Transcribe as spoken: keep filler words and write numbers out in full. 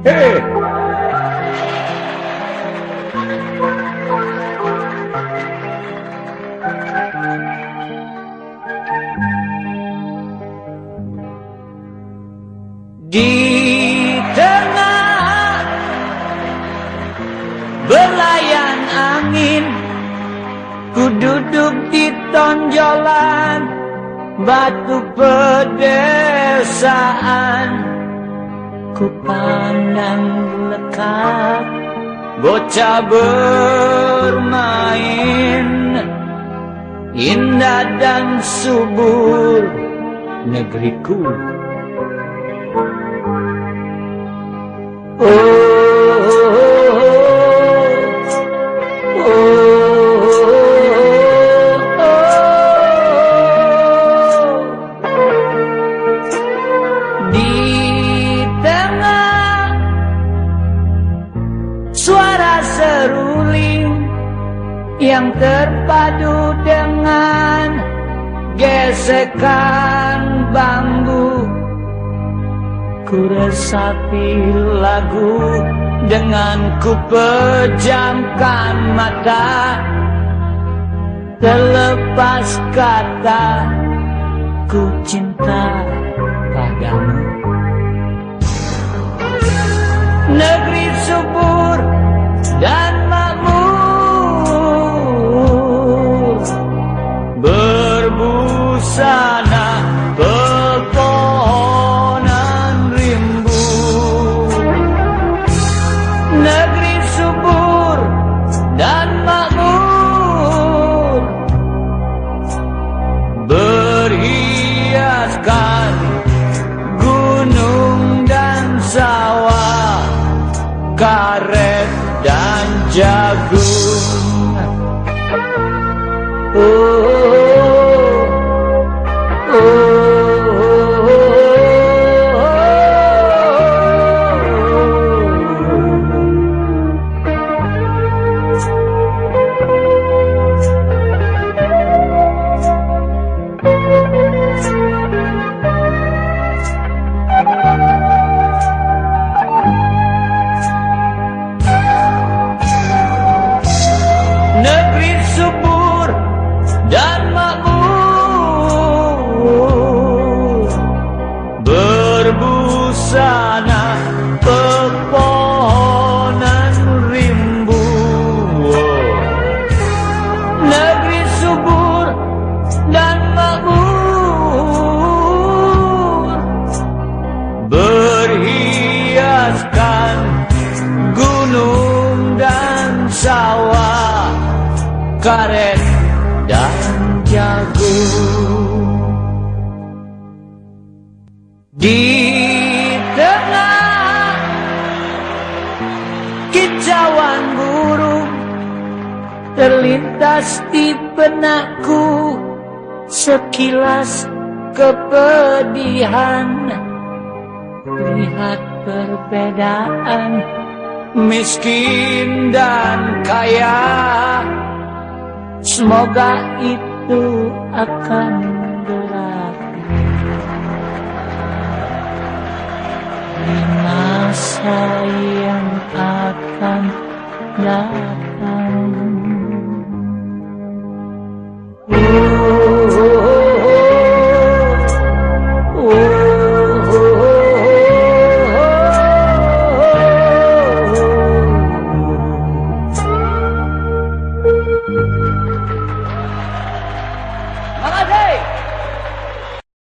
Hei. Di tengah belayan angin, ku duduk di tonjolan batu pedesaan. Ku pandang lekat bocah bermain, indah dan subur negeriku. Oh, oh, oh, oh, oh. Di tengah suara seruling yang terpadu dengan gesekan bambu, ku resapi lagu dengan ku pejamkan mata. Terlepas kata ku cinta padamu. Negeri subur dan makmur, berbusana pepohonan rimbu. Negeri subur dan makmur, berhiaskan gunung dan sawah, karet dan jagung. Oh, oh, oh, negeri subur dan makmur, berbusana pepohonan rimbu. Negeri subur dan makmur, berhiaskan gunung dan sawah, karet dan jagung. Di tengah kicauan burung, terlintas di benakku sekilas kepedihan. Lihat perbedaan miskin dan kaya, semoga itu akan berakhir di masa yang akan datang.